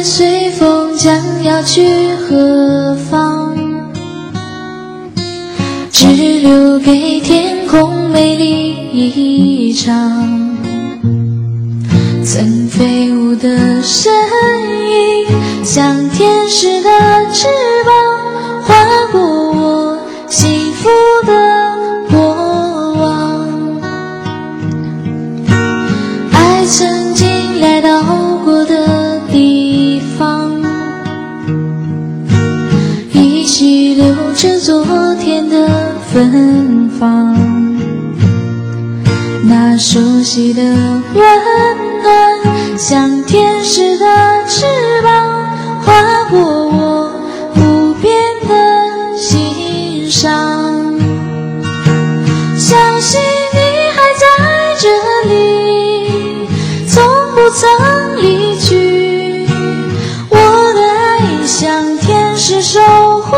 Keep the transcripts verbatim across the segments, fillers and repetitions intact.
知随风将要去何方，只留给天空美丽一场。曾飞舞的身影，像天使的翅膀，划过我幸福的过往。爱曾经来到过的地方，依稀留着昨天的芬芳。那熟悉的温暖，像天使的翅膀，划过我无边的心上。相信你还在这里，从不曾离去。我的爱像天使守护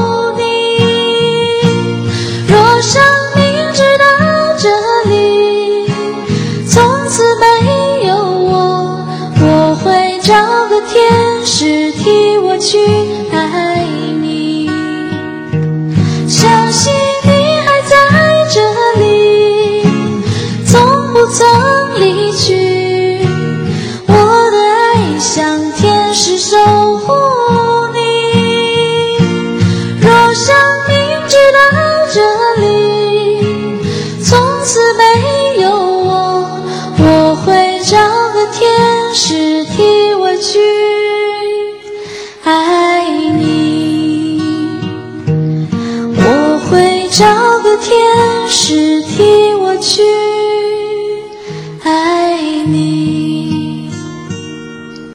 你。若生命直到这里，从此没有我，我会找个天使替我去爱你。相信你还在这里，从不曾离去。我的爱像天使守护你。若生命直到这里，从此没有我，我会找个天使替我去爱你。我会找个天使替我去